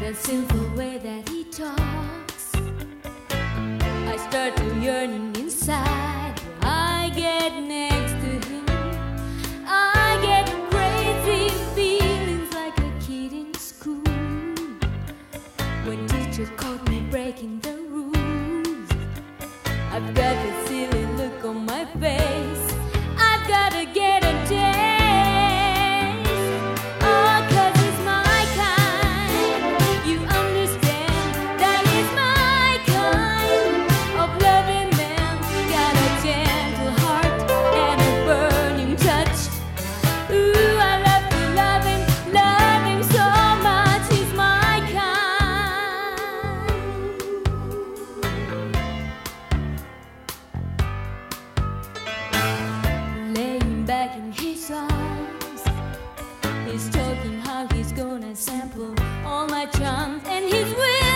the simple way that he talks, I start to yearning inside. I get next to him, I get crazy feelings like a kid in school when teacher caught me breaking the rules. I've got this silly look on my face, I've gotta get a taste. Oh, 'cause it's my kind. You understand that it's my kind of loving man. Got a gentle heart and a burning touch. Ooh, I love to love him so much. He's my kind. Laying back in his arms, he's talking how he's gonna sample all my charms, and he's with